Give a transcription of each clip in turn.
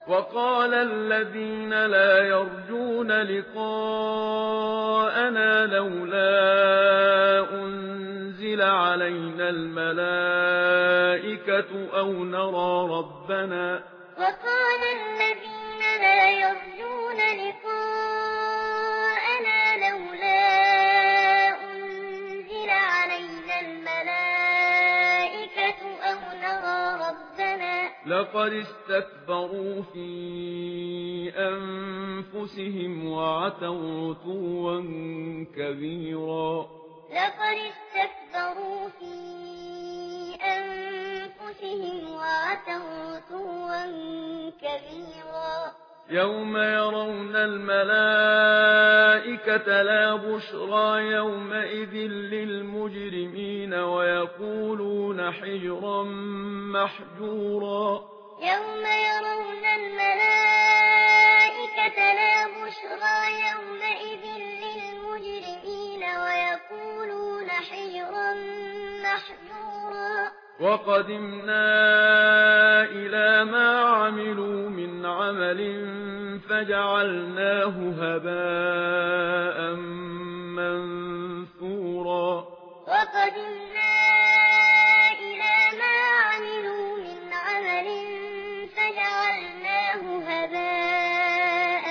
وقال الذين لا يرجون لقاءنا لولا أنزل علينا الملائكة أو نرى ربنا وقال الذين لا يرجون لقاءنا لولا أنزل علينا الملائكة أو نرى ربنا لقد استكبروا في أنفسهم وعتوا عتوا كبيرا لقد استكبروا في أنفسهم وعتوا عتوا كبيرا يوم يرون الملائكة لا بشرى يومئذ للمجرمين ويقولون حجرا محجورا يوم يرون الملائكة لا بشرى يومئذ للمجرمين ويقولون حجرا محجورا وقدمنا إلى ما عملوا من عمل فجعلناه هباء منثورا وقدمنا إلى ما عملوا من عمل فجعلناه هباء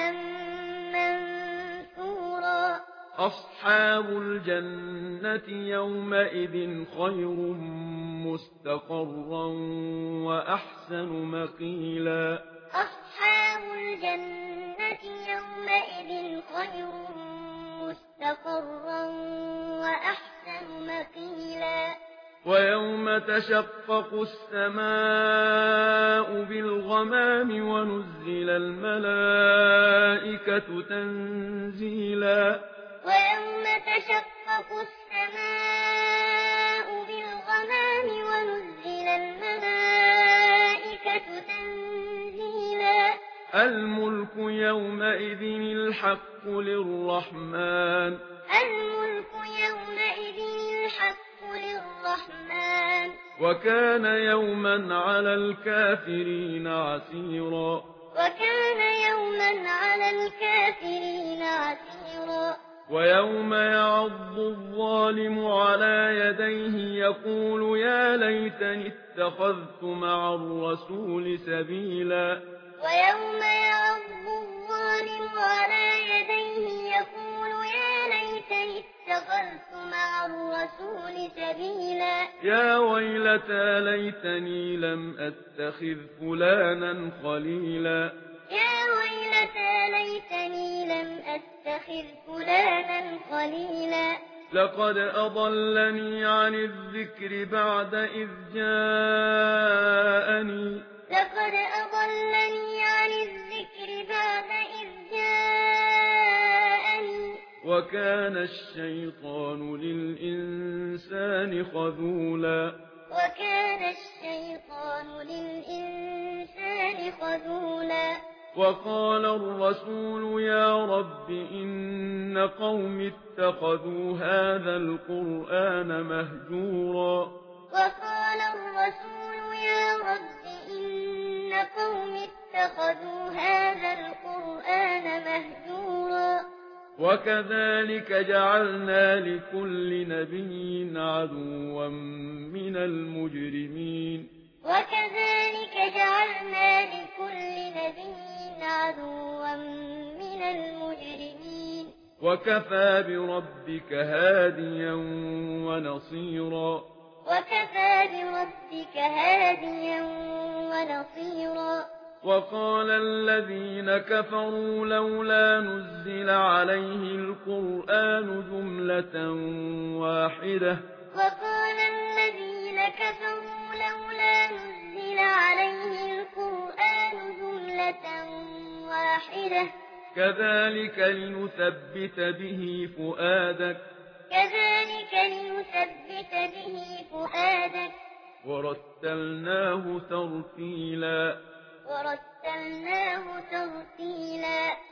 منثورا أصحاب الجنة يومئذ خير مستقرا وأحسن مقيلا أصحاب الجنة يومئذ خير مستقرا وأحسن مقيلا ويوم تشقق السماء بالغمام ونزل الملائكة تنزيلا ويوم تشقق السماء بالغمام ونزل الملائكة تنزيلا الملك يومئذ الحق للرحمن الملك يومئذ الحق للرحمن وكان يوما على الكافرين عسيرا وكان يوما على الكافرين عسيرا ويوم يعض الظالم على يديه يقول يا ليتني اتخذت مع الرسول سبيلا ويوم يعض الظالم على يديه يقول يا ليتني اتخذت مع الرسول سبيلا يا ويلتى ليتني لم أتخذ فلانا خليلا يا ويلتى ليتني لم أتخذ فلانا خليلا لقد أضلني عن الذكر بعد إذ جاءني لقد أضلني عن الذكر بعد إذ جاءني وكان الشيطان للإنسان خذولا وكان الشيطان للإنسان خذولا وقال الرسول يا رب إن قوم اتخذوا هذا القرآن مهجورا وقال الرسول يا رب إن قوم اتخذوا هذا القرآن مهجورا وكذلك جعلنا لكل نبي عدوا من المجرمين وكذلك جعلنا لكل نبي عدوا من المجرمين وكفى بربك هاديا ونصيرا وكفى بربك هاديا ونصيرا وقال الذين كفروا لولا نزل عليه القرآن جملة واحدة وقال الذين كفروا لولا نزل عليه القرآن جملة واحدة كذلك لنثبت به فؤادك كذلك لنثبت به فؤادك ورتلناه ترتيلا ورتلناه ترتيلا